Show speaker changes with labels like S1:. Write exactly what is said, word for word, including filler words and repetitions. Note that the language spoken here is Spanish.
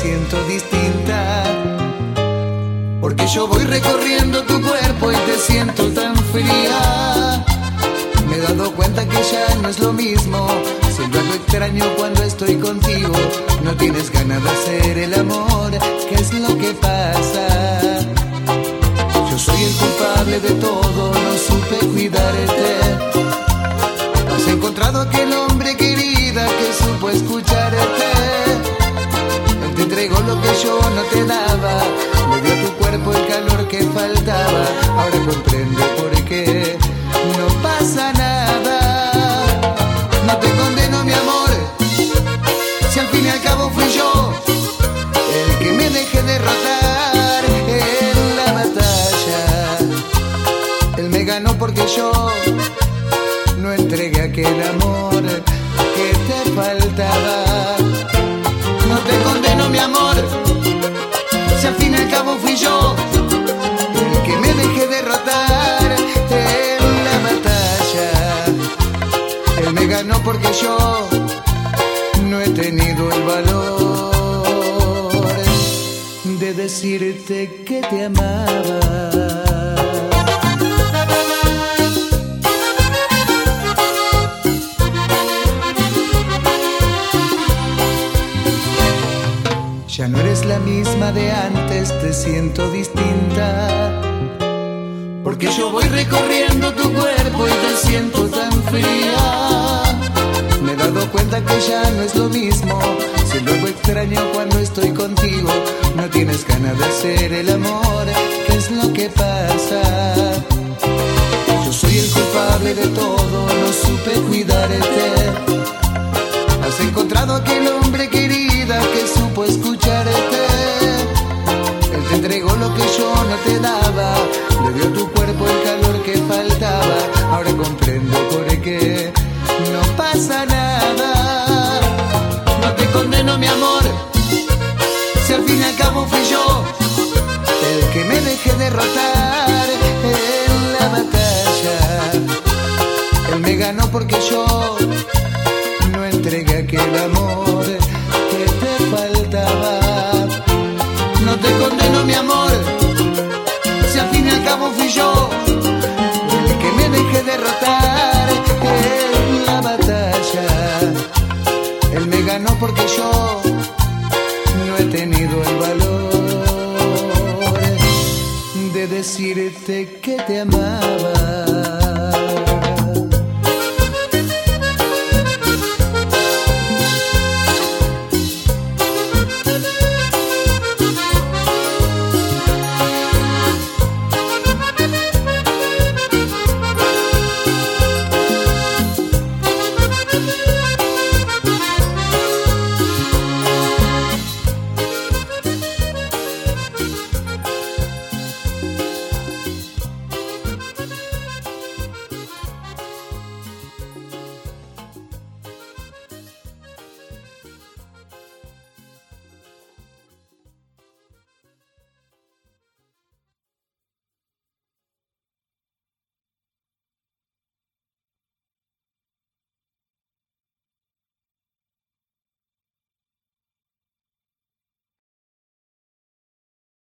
S1: siento distinta, porque yo voy recorriendo tu cuerpo y te siento tan fría. Me he dado cuenta que ya no es lo mismo, siento algo extraño cuando estoy contigo. No tienes ganas de hacer el amor, ¿qué es lo que pasa? Yo soy el culpable de todo, no supe cuidarte. Has encontrado aquel hombre, querida, que supo escucharte. Él te entregó lo que yo no te daba, le dio a tu cuerpo el calor que faltaba. Ahora comprendo por qué no pasa nada. No te condeno, mi amor, si al fin y al cabo fui yo el que me dejé derrotar en la batalla. Él me ganó porque yo no entregué aquel amor que te faltaba. No te condeno, mi amor, si al fin y al cabo fui yo el que me dejé derrotar en la batalla. Él me ganó porque yo no he tenido el valor de decirte que te amaba. Ya no eres la misma de antes, te siento distinta, porque yo voy recorriendo tu cuerpo y te siento tan fría. Me he dado cuenta que ya no es lo mismo, siento algo extraño cuando estoy contigo. No tienes ganas de hacer el amor, ¿qué es lo que pasa? Yo soy el culpable de todo, no supe cuidarte. Has encontrado aquel hombre, querida, que supo escucharte. Él te entregó lo que yo no te daba, le dio a tu cuerpo el calor que faltaba. Ahora comprendo por qué no pasa nada. No te condeno, mi amor, si al fin y al cabo fui yo el que me dejé derrotar en la batalla. Él me ganó porque yo no entregué aquel amor que te faltaba. No te condeno, mi amor, si al fin y al cabo fui yo el que me dejé derrotar en la batalla. Él me ganó porque yo no he tenido el valor de decirte que te amaba.